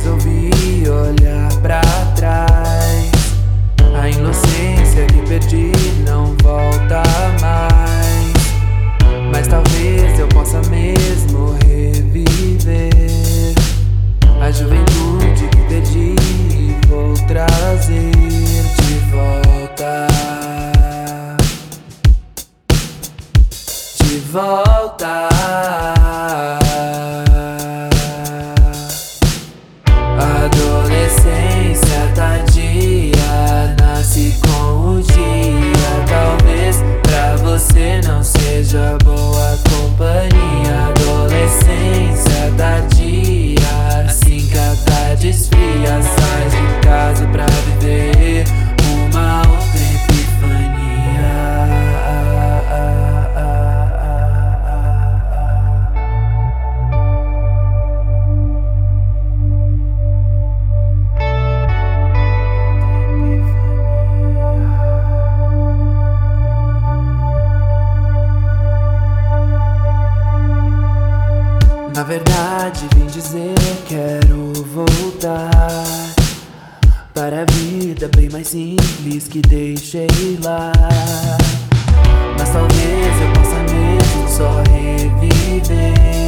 resolvi olhar pra trás. A inocência que perdi não volta mais, mas talvez eu possa mesmo reviver a juventude que perdi e vou trazer de volta. De volta. Adolescência tardia nasce com o dia. Talvez pra você não seja boa companhia. Adolescência tardia, assim que a tarde esfria, sai de casa pra viver uma outra epifania. Na verdade vim dizer quero voltar para a vida bem mais simples que deixei lá. Mas talvez eu possa mesmo só reviver